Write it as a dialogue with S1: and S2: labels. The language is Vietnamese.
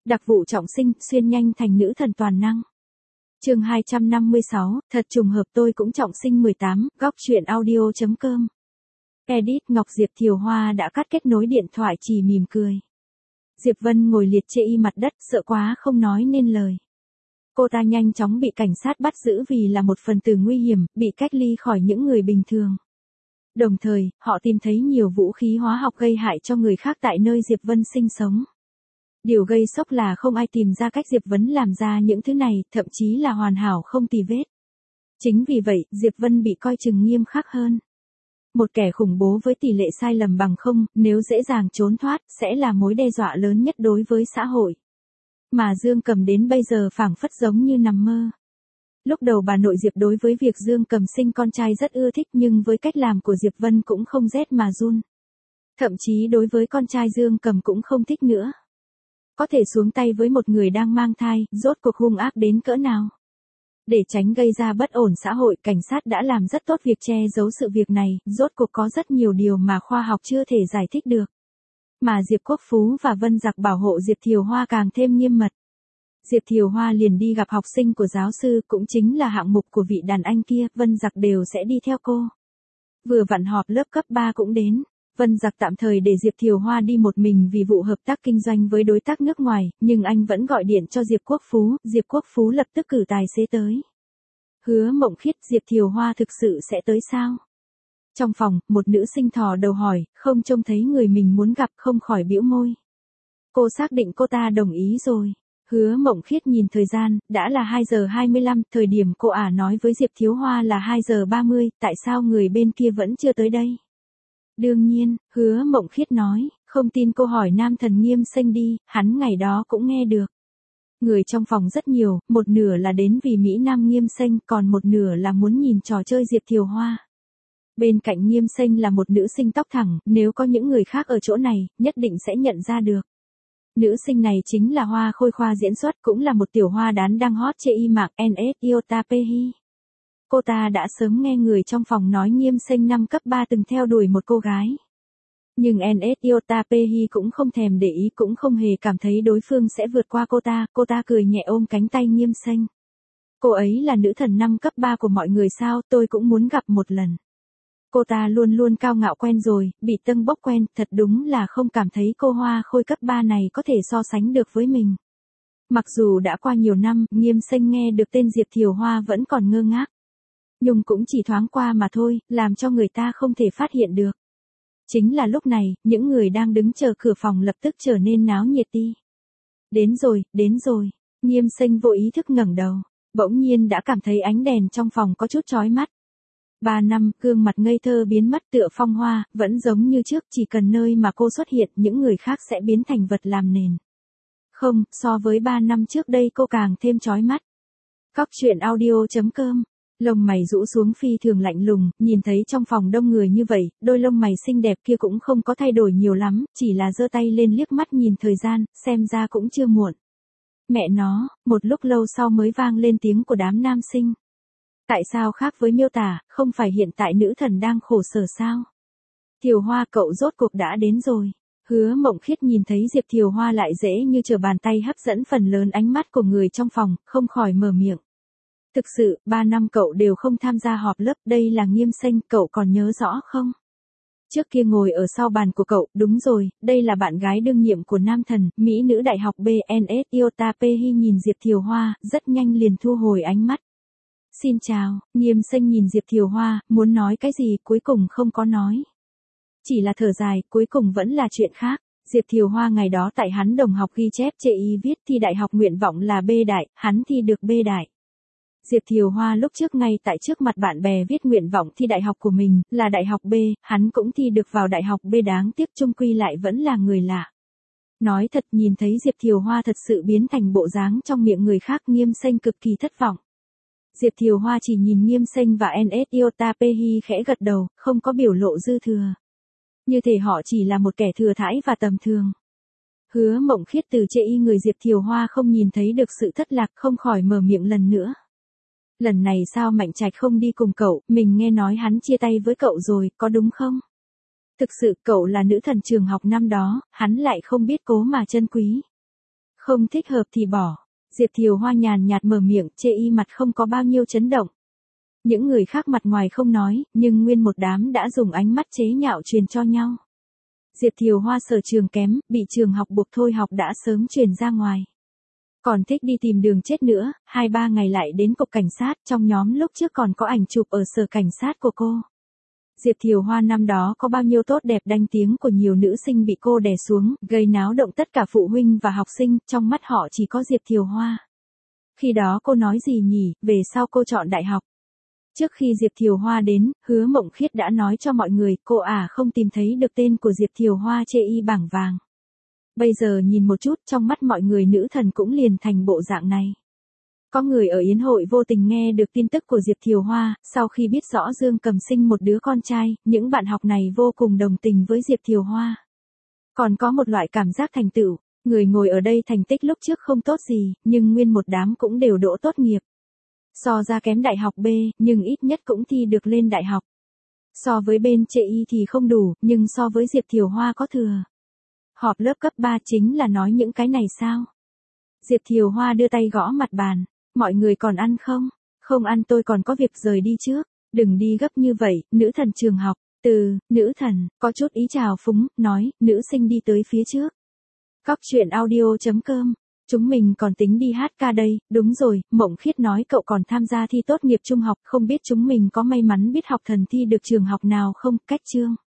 S1: Đặc vụ trọng sinh, xuyên nhanh thành nữ thần toàn năng. Chương 256, thật trùng hợp tôi cũng trọng sinh 18, góc truyện audio.com. Edit Ngọc Diệp Thiều Hoa đã cắt kết nối điện thoại chỉ mỉm cười. Diệp Vân ngồi liệt chê y mặt đất, sợ quá không nói nên lời. Cô ta nhanh chóng bị cảnh sát bắt giữ vì là một phần tử nguy hiểm, bị cách ly khỏi những người bình thường. Đồng thời, họ tìm thấy nhiều vũ khí hóa học gây hại cho người khác tại nơi Diệp Vân sinh sống. Điều gây sốc là không ai tìm ra cách Diệp Vân làm ra những thứ này, thậm chí là hoàn hảo không tì vết. Chính vì vậy, Diệp Vân bị coi chừng nghiêm khắc hơn. Một kẻ khủng bố với tỷ lệ sai lầm bằng không, nếu dễ dàng trốn thoát, sẽ là mối đe dọa lớn nhất đối với xã hội. Mà Dương Cầm đến bây giờ phảng phất giống như nằm mơ. Lúc đầu bà nội Diệp đối với việc Dương Cầm sinh con trai rất ưa thích, nhưng với cách làm của Diệp Vân cũng không rét mà run. Thậm chí đối với con trai Dương Cầm cũng không thích nữa. Có thể xuống tay với một người đang mang thai, rốt cuộc hung ác đến cỡ nào. Để tránh gây ra bất ổn xã hội, cảnh sát đã làm rất tốt việc che giấu sự việc này, rốt cuộc có rất nhiều điều mà khoa học chưa thể giải thích được. Mà Diệp Quốc Phú và Vân Giặc bảo hộ Diệp Thiều Hoa càng thêm nghiêm mật. Diệp Thiều Hoa liền đi gặp học sinh của giáo sư, cũng chính là hạng mục của vị đàn anh kia, Vân Giặc đều sẽ đi theo cô. Vừa vặn họp lớp cấp 3 cũng đến. Vân Giặc tạm thời để Diệp Thiều Hoa đi một mình vì vụ hợp tác kinh doanh với đối tác nước ngoài, nhưng anh vẫn gọi điện cho Diệp Quốc Phú lập tức cử tài xế tới. Hứa Mộng Khiết, Diệp Thiều Hoa thực sự sẽ tới sao? Trong phòng, một nữ sinh thò đầu hỏi, không trông thấy người mình muốn gặp, không khỏi bĩu môi. Cô xác định cô ta đồng ý rồi. Hứa Mộng Khiết nhìn thời gian, đã là 2 giờ 25, thời điểm cô nói với Diệp Thiều Hoa là 2 giờ 30, tại sao người bên kia vẫn chưa tới đây? Đương nhiên, Hứa Mộng Khiết nói, không tin cô hỏi nam thần Nghiêm Xanh đi, hắn ngày đó cũng nghe được. Người trong phòng rất nhiều, một nửa là đến vì Mỹ Nam Nghiêm Xanh, còn một nửa là muốn nhìn trò chơi Diệp Thiều Hoa. Bên cạnh Nghiêm Xanh là một nữ sinh tóc thẳng, nếu có những người khác ở chỗ này, nhất định sẽ nhận ra được. Nữ sinh này chính là Hoa Khôi Khoa diễn xuất, cũng là một tiểu hoa đán đang hot trên y mạng NS Iota Pehi. Cô ta đã sớm nghe người trong phòng nói Nghiêm Xanh năm cấp 3 từng theo đuổi một cô gái. Nhưng NS Iota Pehi cũng không thèm để ý, cũng không hề cảm thấy đối phương sẽ vượt qua cô ta cười nhẹ ôm cánh tay Nghiêm Xanh. Cô ấy là nữ thần năm cấp 3 của mọi người sao, tôi cũng muốn gặp một lần. Cô ta luôn luôn cao ngạo quen rồi, bị tâng bốc quen, thật đúng là không cảm thấy cô Hoa Khôi cấp 3 này có thể so sánh được với mình. Mặc dù đã qua nhiều năm, Nghiêm Xanh nghe được tên Diệp Thiều Hoa vẫn còn ngơ ngác. Nhưng cũng chỉ thoáng qua mà thôi, làm cho người ta không thể phát hiện được. Chính là lúc này, những người đang đứng chờ cửa phòng lập tức trở nên náo nhiệt đi. Đến rồi, Nghiêm Xanh vô ý thức ngẩng đầu, bỗng nhiên đã cảm thấy ánh đèn trong phòng có chút chói mắt. 3 năm, gương mặt ngây thơ biến mất tựa phong hoa, vẫn giống như trước, chỉ cần nơi mà cô xuất hiện, những người khác sẽ biến thành vật làm nền. Không, so với 3 năm trước đây cô càng thêm chói mắt. Góc truyện audio.com. Lông mày rũ xuống phi thường lạnh lùng, nhìn thấy trong phòng đông người như vậy, đôi lông mày xinh đẹp kia cũng không có thay đổi nhiều lắm, chỉ là giơ tay lên liếc mắt nhìn thời gian, xem ra cũng chưa muộn. Mẹ nó, một lúc lâu sau mới vang lên tiếng của đám nam sinh. Tại sao khác với miêu tả, không phải hiện tại nữ thần đang khổ sở sao? Thiều Hoa, cậu rốt cuộc đã đến rồi. Hứa Mộng Khiết nhìn thấy Diệp Thiều Hoa lại dễ như trở bàn tay hấp dẫn phần lớn ánh mắt của người trong phòng, không khỏi mở miệng. Thực sự, 3 năm cậu đều không tham gia họp lớp, đây là Nghiêm Xanh, cậu còn nhớ rõ không? Trước kia ngồi ở sau bàn của cậu, đúng rồi, đây là bạn gái đương nhiệm của nam thần, Mỹ nữ đại học BNS Iota Pehi nhìn Diệp Thiều Hoa, rất nhanh liền thu hồi ánh mắt. Xin chào, Nghiêm Xanh nhìn Diệp Thiều Hoa, muốn nói cái gì cuối cùng không có nói. Chỉ là thở dài, cuối cùng vẫn là chuyện khác. Diệp Thiều Hoa ngày đó tại hắn đồng học ghi chép chê y viết thi đại học nguyện vọng là B đại, hắn thi được B đại. Diệp Thiều Hoa lúc trước ngay tại trước mặt bạn bè viết nguyện vọng thi đại học của mình, là đại học B, hắn cũng thi được vào đại học B, đáng tiếc chung quy lại vẫn là người lạ. Nói thật, nhìn thấy Diệp Thiều Hoa thật sự biến thành bộ dáng trong miệng người khác, Nghiêm Xanh cực kỳ thất vọng. Diệp Thiều Hoa chỉ nhìn Nghiêm Xanh và NS Iota Pehi khẽ gật đầu, không có biểu lộ dư thừa. Như thể họ chỉ là một kẻ thừa thãi và tầm thường. Hứa Mộng Khiết từ chê y người Diệp Thiều Hoa không nhìn thấy được sự thất lạc, không khỏi mở miệng lần nữa. Lần này sao Mạnh Trạch không đi cùng cậu, mình nghe nói hắn chia tay với cậu rồi, có đúng không? Thực sự cậu là nữ thần trường học năm đó, hắn lại không biết cố mà trân quý. Không thích hợp thì bỏ. Diệp Thiều Hoa nhàn nhạt mở miệng, chê y mặt không có bao nhiêu chấn động. Những người khác mặt ngoài không nói, nhưng nguyên một đám đã dùng ánh mắt chế nhạo truyền cho nhau. Diệp Thiều Hoa sở trường kém, bị trường học buộc thôi học đã sớm truyền ra ngoài. Còn thích đi tìm đường chết nữa, 2-3 ngày lại đến cục cảnh sát, trong nhóm lúc trước còn có ảnh chụp ở sở cảnh sát của cô. Diệp Thiều Hoa năm đó có bao nhiêu tốt đẹp danh tiếng của nhiều nữ sinh bị cô đè xuống, gây náo động tất cả phụ huynh và học sinh, trong mắt họ chỉ có Diệp Thiều Hoa. Khi đó cô nói gì nhỉ, về sau cô chọn đại học. Trước khi Diệp Thiều Hoa đến, Hứa Mộng Khiết đã nói cho mọi người, cô không tìm thấy được tên của Diệp Thiều Hoa chê y bảng vàng. Bây giờ nhìn một chút, trong mắt mọi người nữ thần cũng liền thành bộ dạng này. Có người ở yến hội vô tình nghe được tin tức của Diệp Thiều Hoa, sau khi biết rõ Dương Cầm sinh một đứa con trai, những bạn học này vô cùng đồng tình với Diệp Thiều Hoa. Còn có một loại cảm giác thành tựu, người ngồi ở đây thành tích lúc trước không tốt gì, nhưng nguyên một đám cũng đều đỗ tốt nghiệp. So ra kém đại học B, nhưng ít nhất cũng thi được lên đại học. So với bên chê y thì không đủ, nhưng so với Diệp Thiều Hoa có thừa. Họp lớp cấp 3 chính là nói những cái này sao? Diệp Thiều Hoa đưa tay gõ mặt bàn. Mọi người còn ăn không? Không ăn tôi còn có việc rời đi trước. Đừng đi gấp như vậy, nữ thần trường học. Nữ thần, có chút ý chào phúng, nói, nữ sinh đi tới phía trước. Góc chuyện audio.com. Chúng mình còn tính đi hát ca đây, đúng rồi, Mộng Khiết nói cậu còn tham gia thi tốt nghiệp trung học, không biết chúng mình có may mắn biết học thần thi được trường học nào không, cách chương.